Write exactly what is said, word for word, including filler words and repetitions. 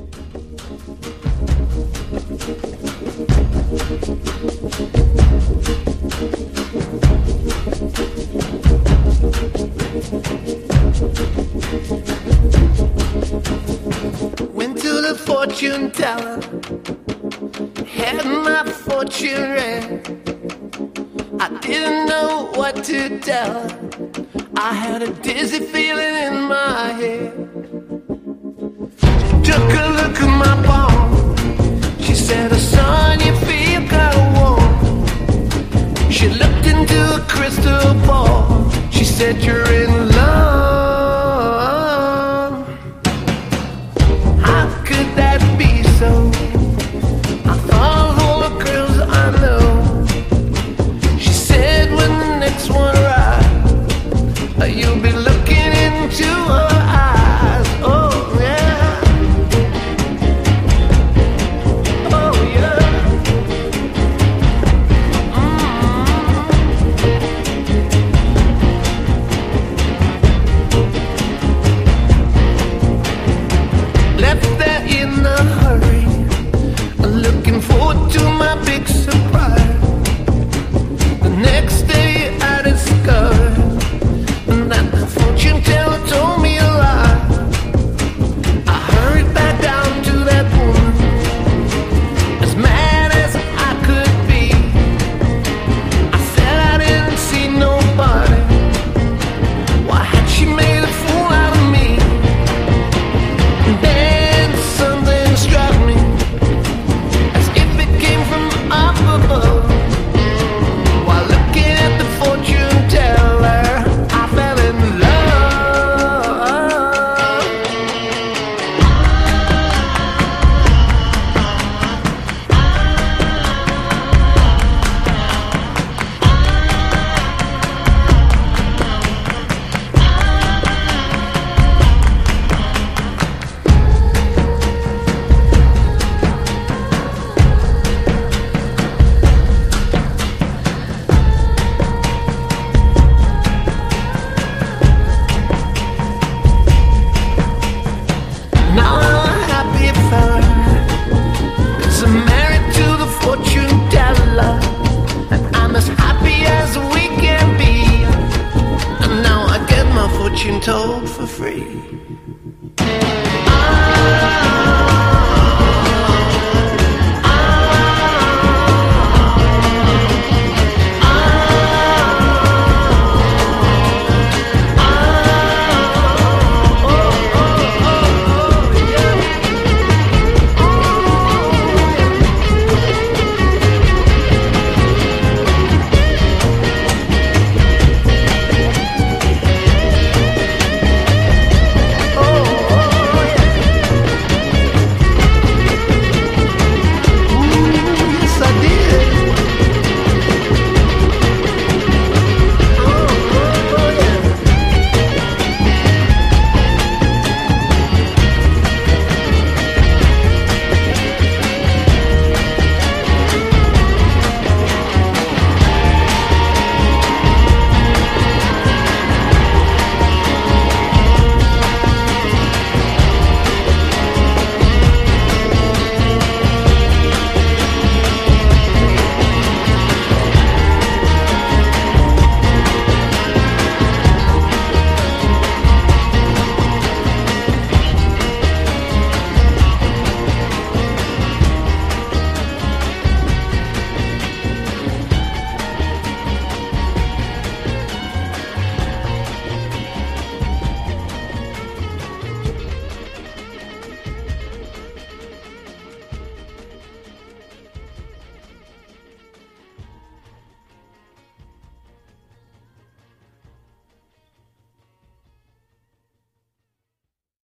Went to the fortune teller, had my fortune read. I didn't know what to tell her. I had a dizzy feeling in my head. She took a look at my palm. She said, "Oh, son, you feel kind of warm." She looked into a crystal ball. She said, "You're in love." How could that be so? I thought of all the girls I know. She said, "When the next one arrives, you'll be looking into her eyes." Oh yeah. Oh yeah. Mm-hmm. Left there in a hurry, looking forward to my big surprise. The next day I discovered that the fortune teller told me a lie. I hurried back down to that woman, as mad as I could be. I said I didn't see nobody. Why had she made a fool out of me? And then something struck me, as if it came from up above. While looking at the fortune teller, I fell in love. Now I'm a happy fella, 'cause I'm married to the fortune teller, and I'm as happy as we can be. And now I get my fortune told for free.